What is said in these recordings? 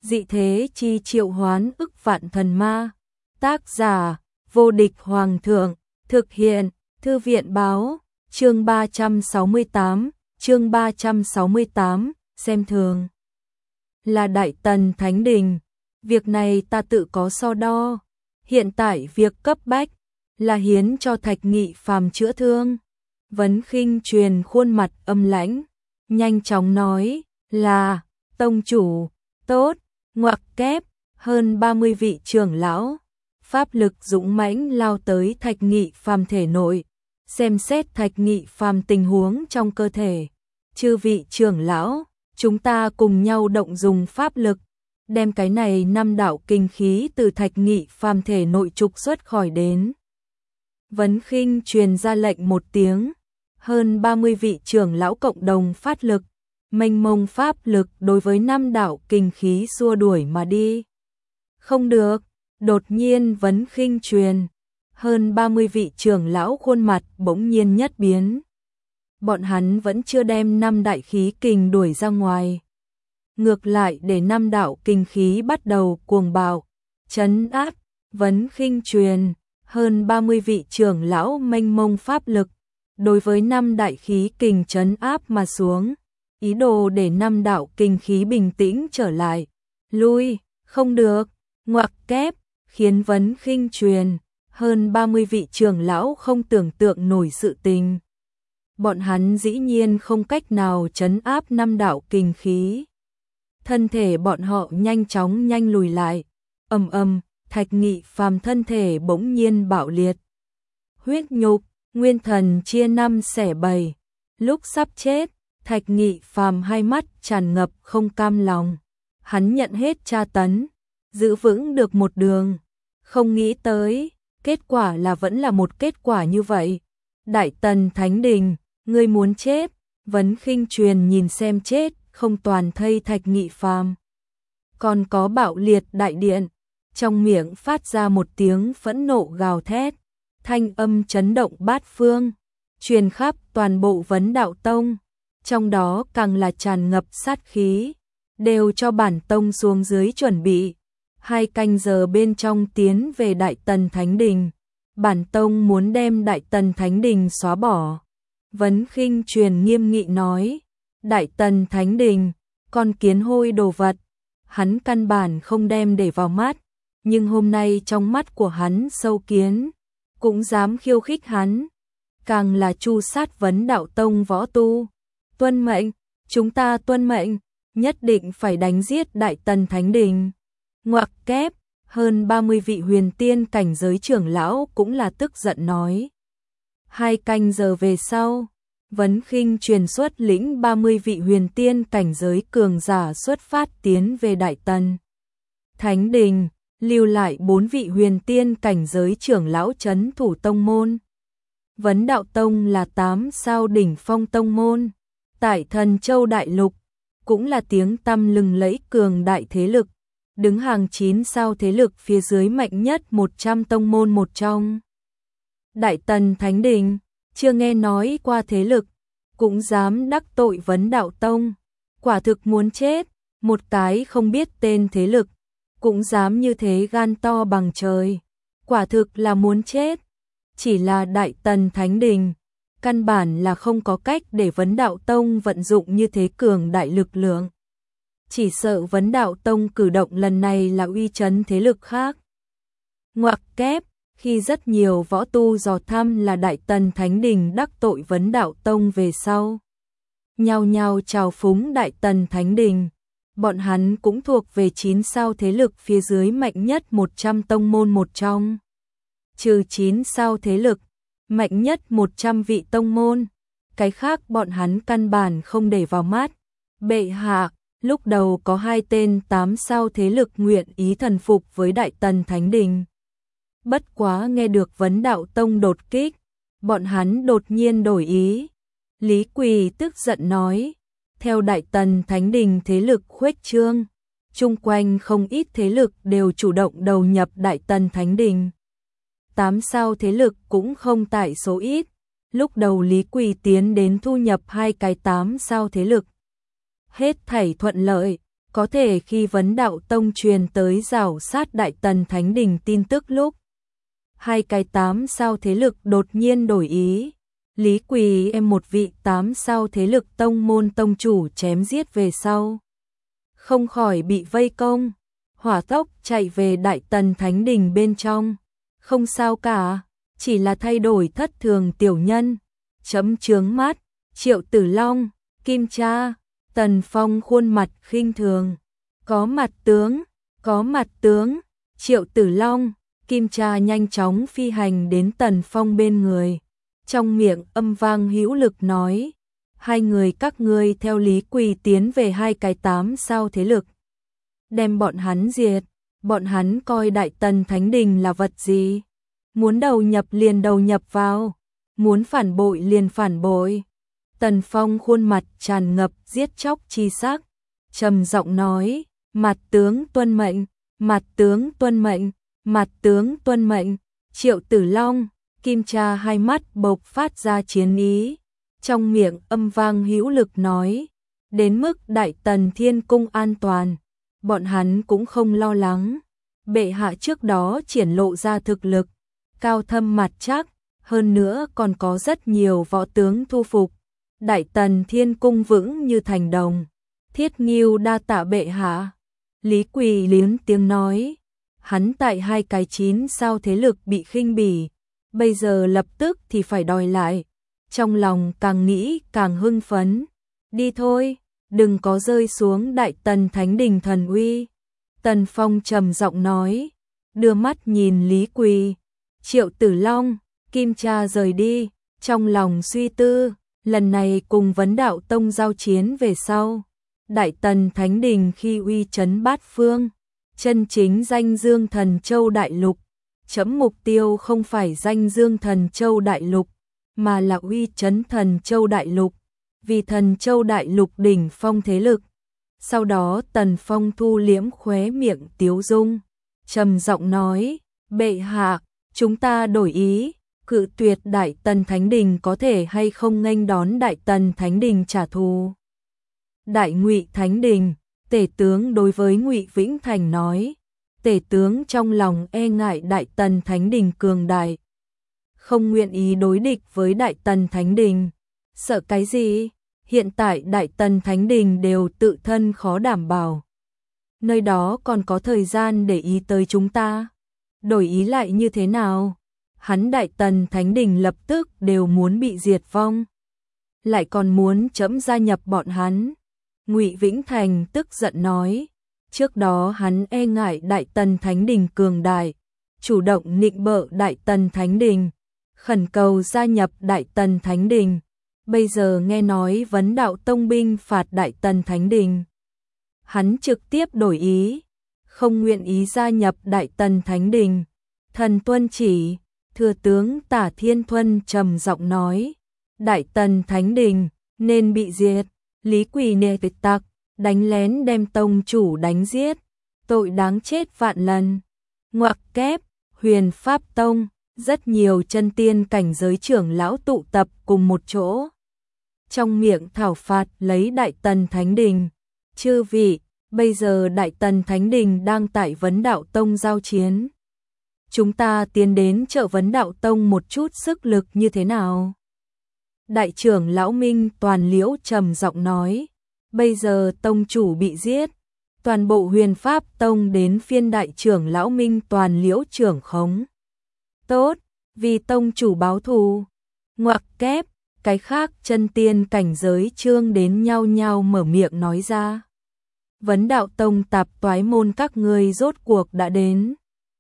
Dị thế chi triệu hoán ức vạn thần ma. Tác giả, vô địch hoàng thượng. Thực hiện, Thư viện báo. Chương 368, xem thường. Là Đại Tần Thánh Đình. Việc này ta tự có so đo. Hiện tại việc cấp bách là hiến cho Thạch Nghị phàm chữa thương. Vấn Khinh Truyền khuôn mặt âm lãnh, nhanh chóng nói là tông chủ, tốt, ngoặc kép, hơn 30 vị trưởng lão, pháp lực dũng mãnh lao tới Thạch Nghị phàm thể nội, xem xét Thạch Nghị phàm tình huống trong cơ thể. Chư vị trưởng lão, chúng ta cùng nhau động dùng pháp lực, đem cái này 5 đạo kinh khí từ Thạch Nghị phàm thể nội trục xuất khỏi đến. Vấn Khinh truyền ra lệnh một tiếng, hơn 30 vị trưởng lão cộng đồng phát lực, mênh mông pháp lực đối với 5 đạo kinh khí xua đuổi mà đi. Không được, đột nhiên Vấn Khinh truyền, hơn 30 vị trưởng lão khuôn mặt bỗng nhiên nhất biến. Bọn hắn vẫn chưa đem 5 đại khí kình đuổi ra ngoài. Ngược lại để 5 đạo kinh khí bắt đầu cuồng bạo, trấn áp. Vấn Khinh truyền, hơn 30 vị trưởng lão mênh mông pháp lực, đối với 5 đại khí kình trấn áp mà xuống, ý đồ để 5 đạo kinh khí bình tĩnh trở lại. Lui, không được, ngoặc kép, khiến Vấn Khinh truyền, hơn 30 vị trưởng lão không tưởng tượng nổi sự tình. Bọn hắn dĩ nhiên không cách nào trấn áp 5 đạo kinh khí. Thân thể bọn họ nhanh chóng lùi lại. Ầm ầm, Thạch Nghị phàm thân thể bỗng nhiên bạo liệt. Huyết nhục, nguyên thần chia 5 xẻ 7. Lúc sắp chết, Thạch Nghị phàm hai mắt tràn ngập không cam lòng. Hắn nhận hết tra tấn, giữ vững được một đường. Không nghĩ tới, kết quả là vẫn là một kết quả như vậy. Đại Tần Thánh Đình, ngươi muốn chết. Vấn Khinh truyền nhìn xem chết không toàn thây Thạch Nghị phàm. Còn có bạo liệt đại điện, trong miệng phát ra một tiếng phẫn nộ gào thét, thanh âm chấn động bát phương, truyền khắp toàn bộ Vấn Đạo Tông, trong đó càng là tràn ngập sát khí, đều cho bản tông xuống dưới chuẩn bị. 2 canh giờ bên trong tiến về Đại Tần Thánh Đình, bản tông muốn đem Đại Tần Thánh Đình xóa bỏ. Vấn Khinh truyền nghiêm nghị nói, Đại Tần Thánh Đình, con kiến hôi đồ vật, hắn căn bản không đem để vào mắt, nhưng hôm nay trong mắt của hắn sâu kiến, cũng dám khiêu khích hắn, càng là tru sát Vấn Đạo Tông võ tu. Tuân mệnh, chúng ta tuân mệnh, nhất định phải đánh giết Đại Tần Thánh Đình. Ngoặc kép, hơn 30 vị huyền tiên cảnh giới trưởng lão cũng là tức giận nói. 2 canh giờ về sau, Vấn Khinh truyền xuất lĩnh 30 vị huyền tiên cảnh giới cường giả xuất phát tiến về Đại Tần Thánh Đình, lưu lại 4 vị huyền tiên cảnh giới trưởng lão trấn thủ tông môn. Vấn Đạo Tông là 8 sao đỉnh phong tông môn, tại Thần Châu Đại Lục, cũng là tiếng tăm lừng lẫy cường đại thế lực, đứng hàng 9 sao thế lực phía dưới mạnh nhất 100 tông môn một trong. Đại Tần Thánh Đình, chưa nghe nói qua thế lực, cũng dám đắc tội Vấn Đạo Tông, quả thực muốn chết. Một cái không biết tên thế lực, cũng dám như thế gan to bằng trời, quả thực là muốn chết. Chỉ là Đại Tần Thánh Đình, căn bản là không có cách để Vấn Đạo Tông vận dụng như thế cường đại lực lượng. Chỉ sợ Vấn Đạo Tông cử động lần này là uy chấn thế lực khác. Ngoặc kép, khi rất nhiều võ tu dò thăm là Đại Tần Thánh Đình đắc tội Vấn Đạo Tông về sau, nhao nhao chào phúng Đại Tần Thánh Đình. Bọn hắn cũng thuộc về 9 sao thế lực phía dưới mạnh nhất 100 tông môn một trong. Trừ 9 sao thế lực, mạnh nhất 100 vị tông môn, cái khác bọn hắn căn bản không để vào mắt. Bệ hạ, lúc đầu có 2 tên 8 sao thế lực nguyện ý thần phục với Đại Tần Thánh Đình. Bất quá nghe được Vấn Đạo Tông đột kích, bọn hắn đột nhiên đổi ý. Lý Quỳ tức giận nói, theo Đại Tần Thánh Đình thế lực khuếch trương, chung quanh không ít thế lực đều chủ động đầu nhập Đại Tần Thánh Đình. 8 sao thế lực cũng không tại số ít, lúc đầu Lý Quỳ tiến đến thu nhập 2 cái 8 sao thế lực. Hết thảy thuận lợi, Có thể khi Vấn Đạo Tông truyền tới rảo sát Đại Tần Thánh Đình tin tức lúc hai cái 8 sao thế lực đột nhiên đổi ý, Lý Quỳ em một vị 8 sao thế lực tông môn tông chủ chém giết về sau, không khỏi bị vây công, hỏa tốc chạy về Đại Tần Thánh Đình bên trong. Không sao cả, chỉ là thay đổi thất thường tiểu nhân. Chấm chướng mắt, Triệu Tử Long, Kim Cha, Tần Phong khuôn mặt khinh thường. Có mặt tướng, Triệu Tử Long, Kim Cha nhanh chóng phi hành đến Tần Phong bên người. Trong miệng âm vang hữu lực nói, hai người các ngươi theo Lý Quỳ tiến về hai cái 8 sao thế lực. Đem bọn hắn diệt, bọn hắn coi Đại Tần Thánh Đình là vật gì? Muốn đầu nhập liền đầu nhập vào, muốn phản bội liền phản bội. Tần Phong khuôn mặt tràn ngập giết chóc chi sắc, trầm giọng nói, mặt tướng tuân mệnh, mặt tướng tuân mệnh, mặt tướng tuân mệnh. Triệu Tử Long, Kim Cha hai mắt bộc phát ra chiến ý, trong miệng âm vang hữu lực nói, đến mức Đại Tần Thiên Cung an toàn, bọn hắn cũng không lo lắng. Bệ hạ trước đó triển lộ ra thực lực cao thâm mặt chắc, hơn nữa còn có rất nhiều võ tướng thu phục. Đại Tần Thiên Cung vững như thành đồng. Thiết Ngưu đa tạ bệ hạ. Lý Quỳ liếm tiếng nói, hắn tại hai cái 9 sao thế lực bị khinh bỉ, bây giờ lập tức thì phải đòi lại. Trong lòng càng nghĩ càng hưng phấn. Đi thôi, đừng có rơi xuống Đại Tần Thánh Đình thần uy. Tần Phong trầm giọng nói, đưa mắt nhìn Lý Quỳ, Triệu Tử Long, Kim Cha rời đi, trong lòng suy tư, lần này cùng Vấn Đạo Tông giao chiến về sau. Đại Tần Thánh Đình khi uy chấn bát phương, chân chính danh dương Thần Châu Đại Lục. Chấm mục tiêu không phải danh dương Thần Châu Đại Lục, mà là uy chấn Thần Châu Đại Lục, vì Thần Châu Đại Lục đỉnh phong thế lực. Sau đó Tần Phong thu liễm khóe miệng tiếu dung, trầm giọng nói, bệ hạ, chúng ta đổi ý, cự tuyệt Đại Tần Thánh Đình có thể hay không nghênh đón Đại Tần Thánh Đình trả thù. Đại Ngụy Thánh Đình, tể tướng đối với Ngụy Vĩnh Thành nói, tể tướng trong lòng e ngại Đại Tần Thánh Đình cường đại, không nguyện ý đối địch với Đại Tần Thánh Đình. Sợ cái gì? Hiện tại Đại Tần Thánh Đình đều tự thân khó đảm bảo. Nơi đó còn có thời gian để ý tới chúng ta. Đổi ý lại như thế nào? Hắn Đại Tần Thánh Đình lập tức đều muốn bị diệt vong. Lại còn muốn chấm gia nhập bọn hắn. Ngụy Vĩnh Thành tức giận nói. Trước đó hắn e ngại Đại Tần Thánh Đình cường đại, chủ động nịnh bợ Đại Tần Thánh Đình, khẩn cầu gia nhập Đại Tần Thánh Đình. Bây giờ nghe nói Vấn Đạo Tông binh phạt Đại Tần Thánh Đình, hắn trực tiếp đổi ý, không nguyện ý gia nhập Đại Tần Thánh Đình. Thần tuân chỉ, thừa tướng Tả Thiên Thuân trầm giọng nói, Đại Tần Thánh Đình nên bị diệt. Lý Quỳ nệ tặc, đánh lén đem tông chủ đánh giết, tội đáng chết vạn lần. Ngoặc kép, Huyền Pháp Tông, rất nhiều chân tiên cảnh giới trưởng lão tụ tập cùng một chỗ. Trong miệng thảo phạt lấy Đại Tần Thánh Đình. Chư vị, bây giờ Đại Tần Thánh Đình đang tại Vấn Đạo Tông giao chiến. Chúng ta tiến đến trợ Vấn Đạo Tông một chút sức lực như thế nào? Đại trưởng lão Minh Toàn Liễu trầm giọng nói, bây giờ tông chủ bị giết, toàn bộ Huyền Pháp Tông đến phiên đại trưởng lão Minh Toàn Liễu trưởng khống. Tốt, vì tông chủ báo thù. Ngoặc kép, cái khác chân tiên cảnh giới trương đến nhau nhau mở miệng nói ra. Vấn Đạo Tông tạp toái môn các ngươi rốt cuộc đã đến.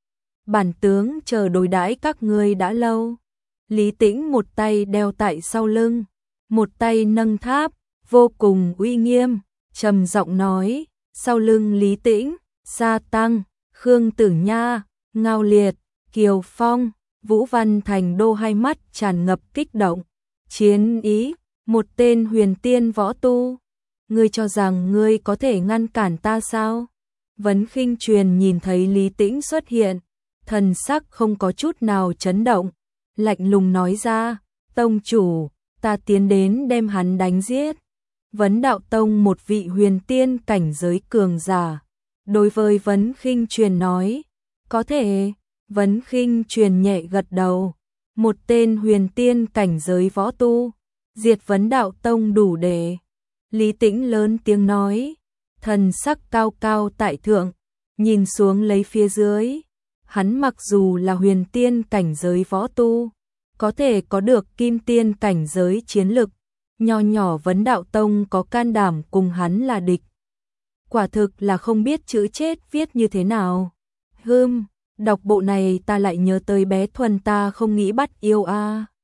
Bản tướng chờ đối đãi các ngươi đã lâu. Lý Tĩnh một tay đeo tại sau lưng, một tay nâng tháp, vô cùng uy nghiêm, trầm giọng nói, sau lưng Lý Tĩnh, Sa Tăng, Khương Tử Nha, Ngao Liệt, Kiều Phong, Vũ Văn Thành Đô hai mắt tràn ngập kích động, chiến ý, một tên huyền tiên võ tu. Ngươi cho rằng ngươi có thể ngăn cản ta sao? Vấn Khinh Truyền nhìn thấy Lý Tĩnh xuất hiện, thần sắc không có chút nào chấn động, lạnh lùng nói ra, tông chủ, ta tiến đến đem hắn đánh giết. Vấn Đạo Tông một vị huyền tiên cảnh giới cường giả. Đối với Vấn Khinh Truyền nói, có thể. Vấn Khinh Truyền nhẹ gật đầu. Một tên huyền tiên cảnh giới võ tu, diệt Vấn Đạo Tông đủ để. Lý Tĩnh lớn tiếng nói, thần sắc cao cao tại thượng, nhìn xuống lấy phía dưới. Hắn mặc dù là huyền tiên cảnh giới võ tu, có thể có được kim tiên cảnh giới chiến lực, nho nhỏ Vấn Đạo Tông có can đảm cùng hắn là địch. Quả thực là không biết chữ chết viết như thế nào. Đọc bộ này ta lại nhớ tới bé Thuần ta không nghĩ bắt yêu a.